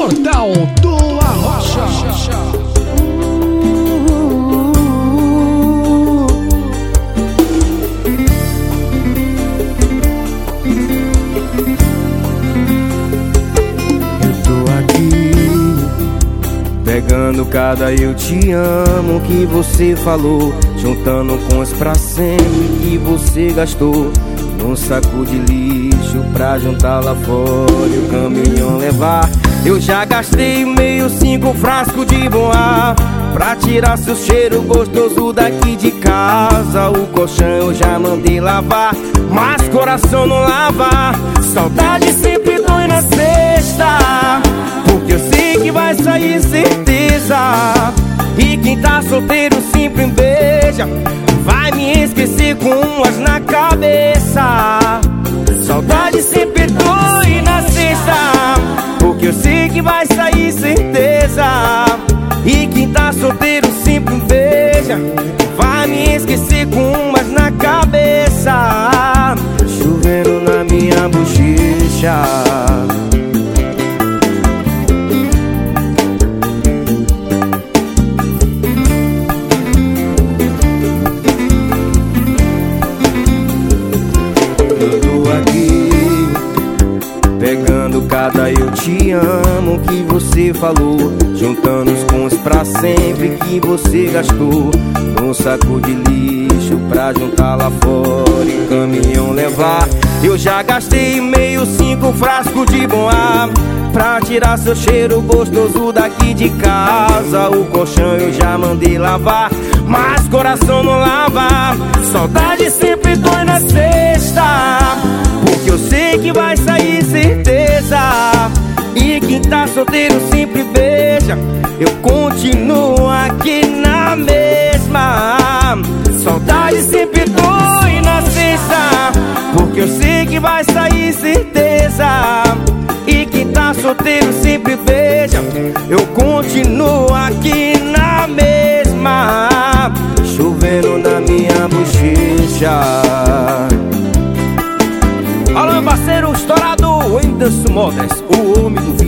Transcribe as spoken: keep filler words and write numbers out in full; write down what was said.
Portal do Arrocha. Pegando cada eu te amo que você falou, juntando com os pra sempre que você gastou, num saco de lixo pra juntar lá fora e o caminhão levar. Eu já gastei meio cinco frascos de bom ar pra tirar seu cheiro gostoso daqui de casa. O colchão eu já mandei lavar, mas coração não lava. Saudade sempre dói na sexta, porque eu sei que vai sair certeza. E quem tá solteiro sempre beija, vai me esquecer com umas na cabeça. Saudade sempre dói na sexta, porque eu sei que vai sair certeza. E quem tá solteiro sempre beija, vai me esquecer com umas na cabeça. Chovendo na minha bochecha. Pegando cada eu te amo que você falou, juntando os com os pra sempre que você gastou, num saco de lixo pra juntar lá fora e caminhão levar. Eu já gastei meio cinco frascos de bom ar pra tirar seu cheiro gostoso daqui de casa. O colchão eu já mandei lavar, mas coração não lava. Saudade sempre dói na sexta, porque eu sei que vai sair certeza. E quem tá solteiro sempre beija, eu continuo aqui na mesma. Saudade sempre dói na sexta, porque eu sei que vai sair certeza. E quem tá solteiro sempre beija, eu continuo aqui na mesma. Chovendo na minha bochecha. Alô, parceiro estourado, Whindersson Modas, o homem do